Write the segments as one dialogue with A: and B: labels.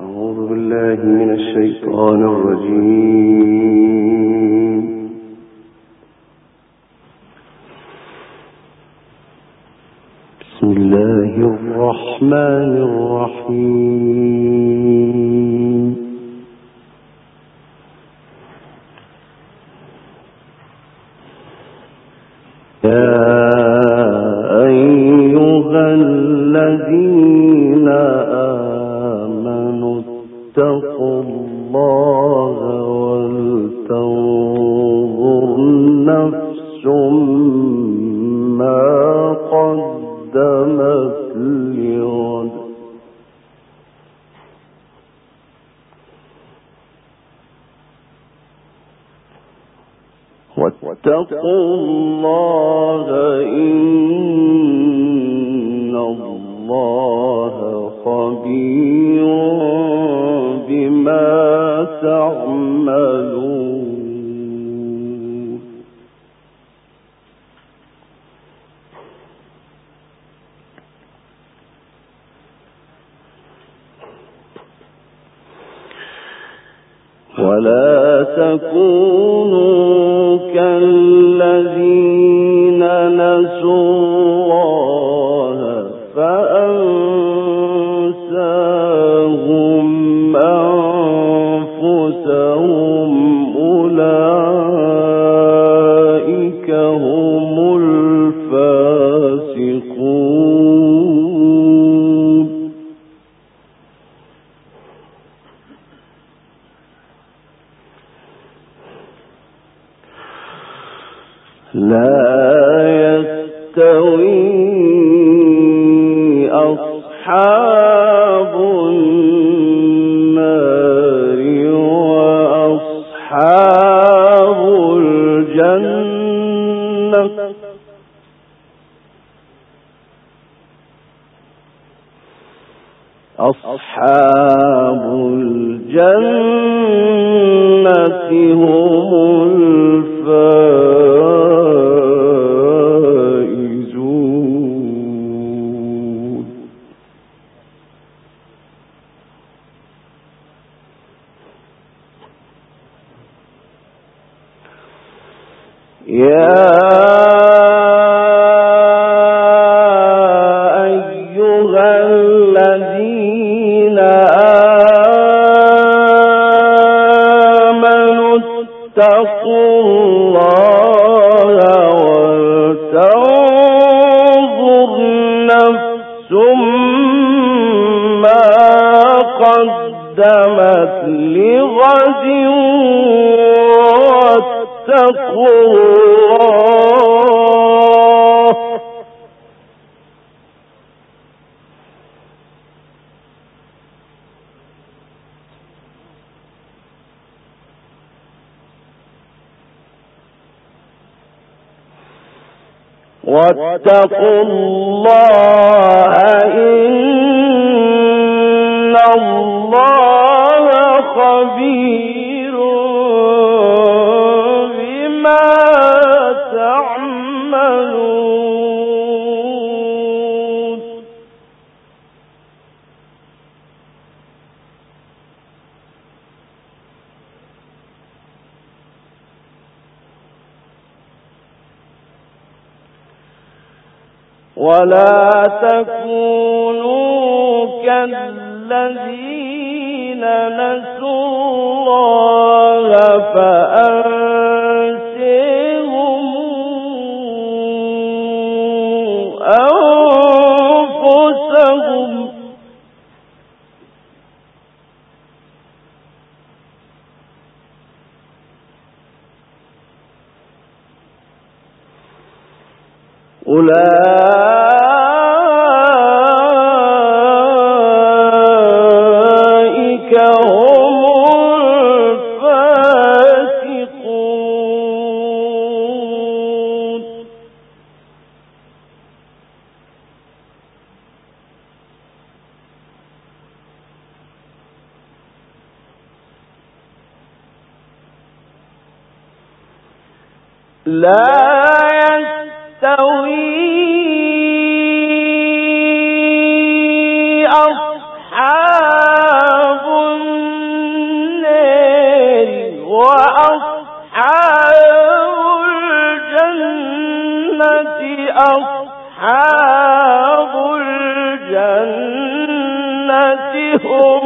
A: من الشيطان الرجيم. بسم الله الرحمن الرحيم. يا أيها الذين آمنوا اتقوا الله ولتنظر نفس ما قدمت لغد واتقوا الله إن الله خبير بما تعملون. ولا تكونوا كالذين نسوا الله فأنساهم أنفسهم أولئك هم الفاسقون. لا يستوي أصحاب النار وأصحاب الجنة أصحاب الجنة هم الفائزون. يا أيها الذين آمنوا اتقوا الله ولتنظر نفس ما قدمت لغد واتقوا الله إن الله خبير بما تعملون. ولا تكونوا كالذين نسوا الله فأنساهم أنفسهم أولئك هم الفاسقون. لا يستوي أصحاب هم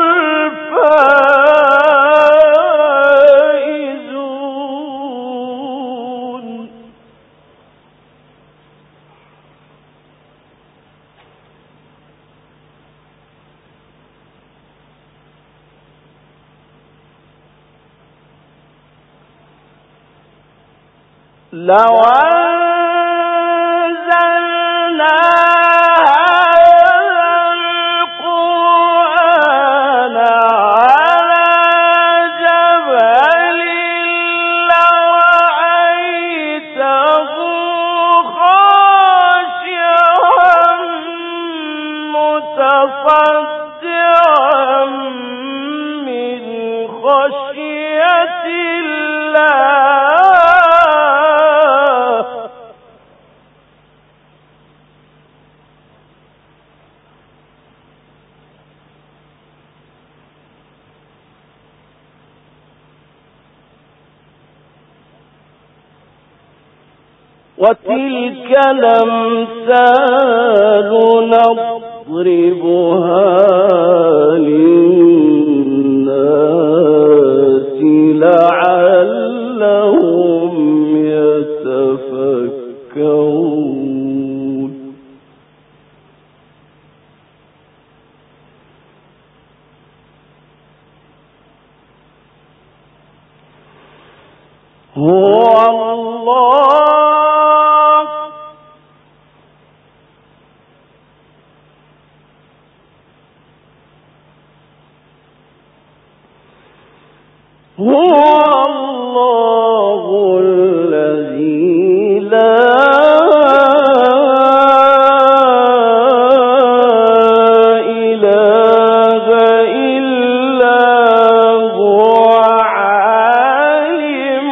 A: الفائزون. لو وتلك الأمثال نضربها للناس لعلهم يتفكرون. هو الله الذي لا إله إلا هو عالم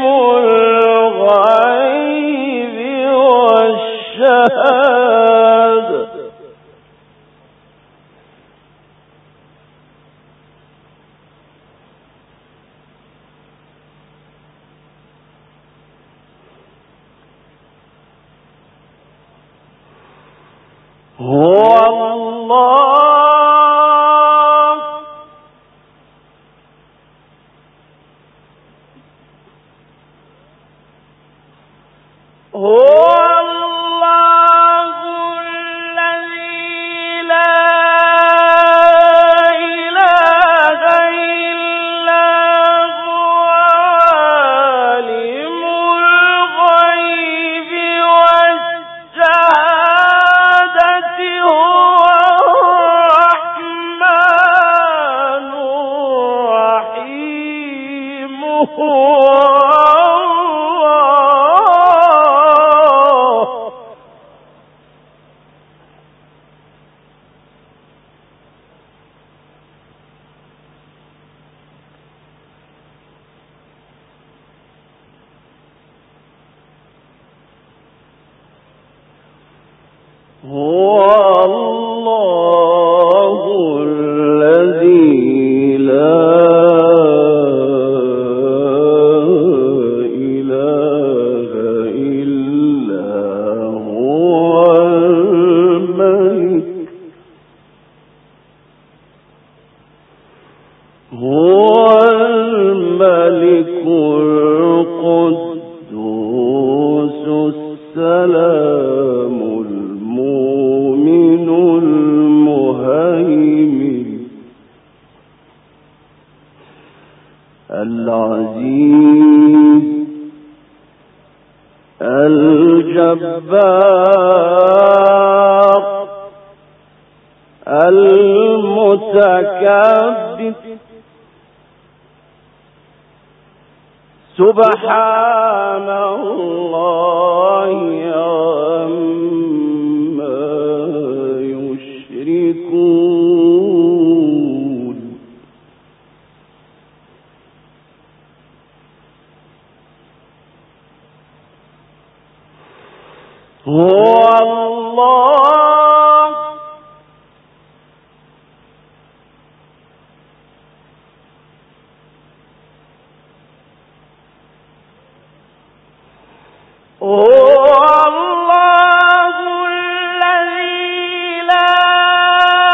A: الغيب والشهادة. هو الله الذي لا إله إلا هو عالم الغيب والشهادة. هو الرحمن الرحيم. هو الله الذي لا إله إلا هو الملك. هو الملك القدوس السلام المؤمن المهيمن العزيز الجبار المتكبر سبحان الله عما يشركون. هو الله الذي لا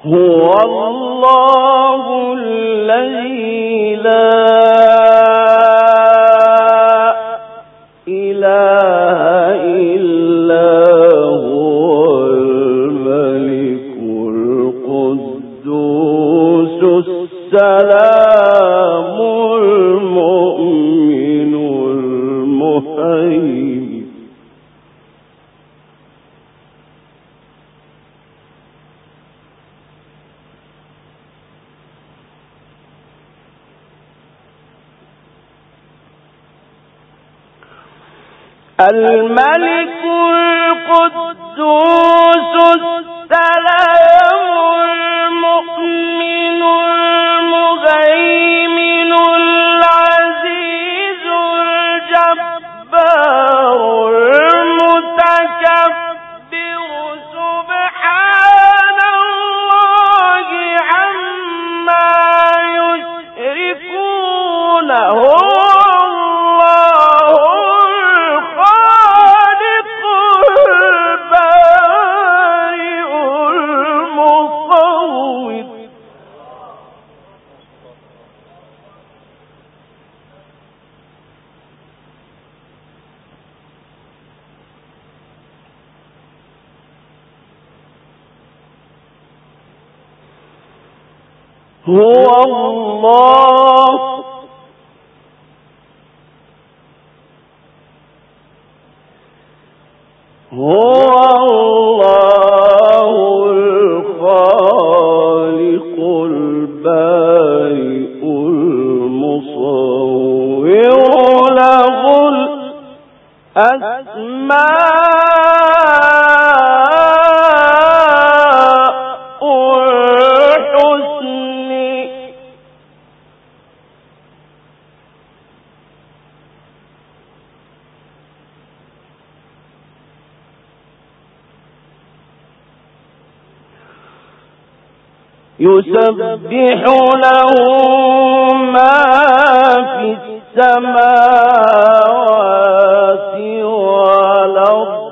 A: هو الله الذي لا إله إلا هو الملك القدوس السلام المؤمن المهيمن الملك القدوس السلام المؤمن المهيمن العزيز الجبار المتكبر سبحان الله عما يشركون هو الله هو الله الخالق البارئ المصور له الأسماء يسبح له ما في السماوات والأرض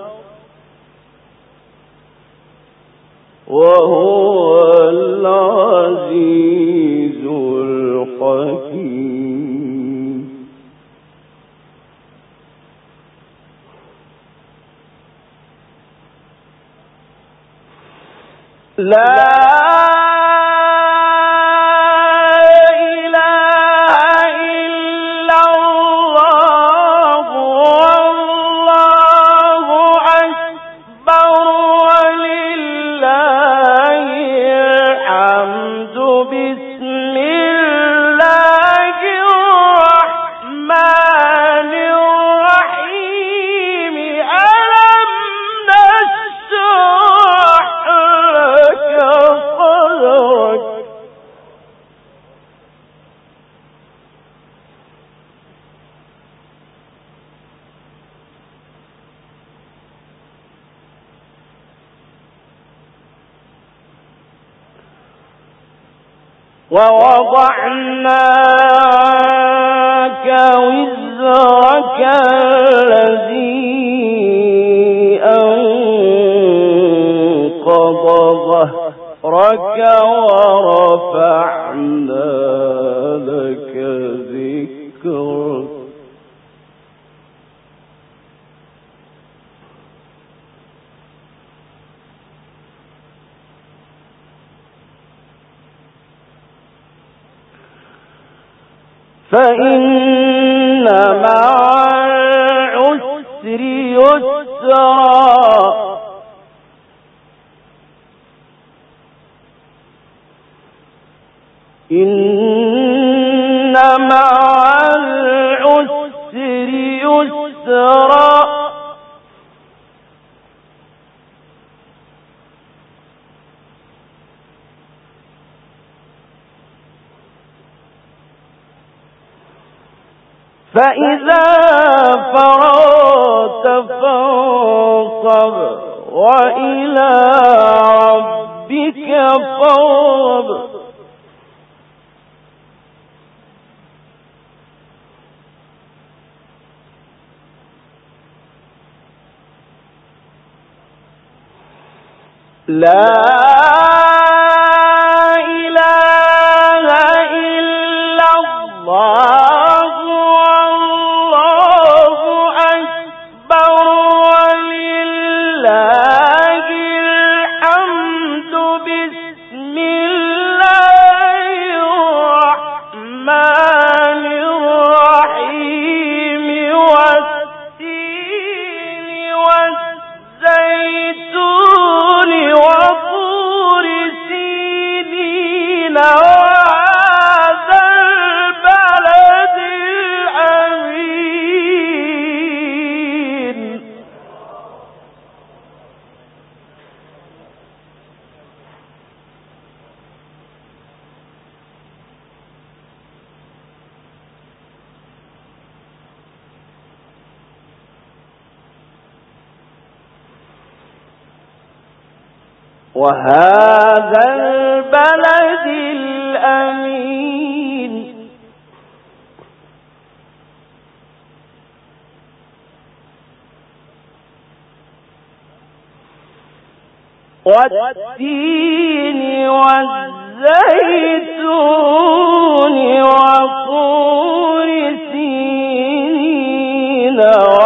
A: وهو العزيز الحكيم لا ووضعنا عنك وزرك الذي أنقض ظهرك ورفعنا لك ذكرك فإن مع العسر يسرا إن مع العسر يسرا فإذا فرغت فانصب وإلى ربك فارغب لا وهذا البلد الأمين والتين والزيتون وطور سينين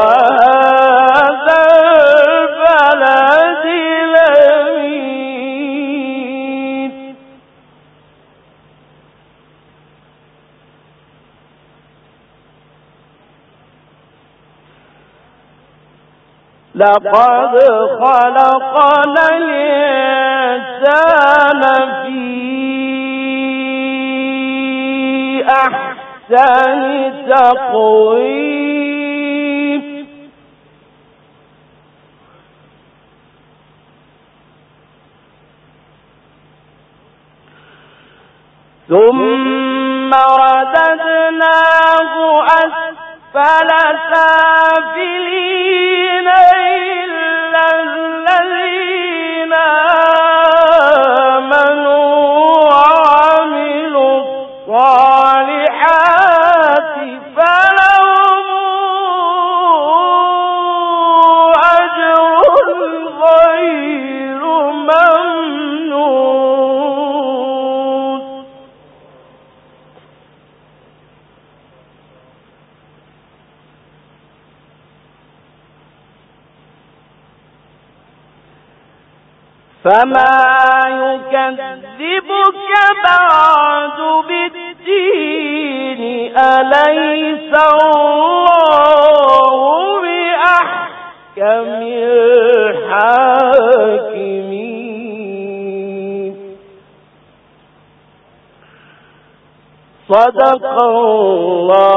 A: وهذا البلد الأمين لقد خلقنا الإنسان في أحسن تقويم ثم رددناه أسفل سافلين إلا الذين آمنوا وعملوا الصالحات فلهم أجر غير ممنون فما يكذبك بعد بالدين أليس الله بأحكم الحاكمين صدق الله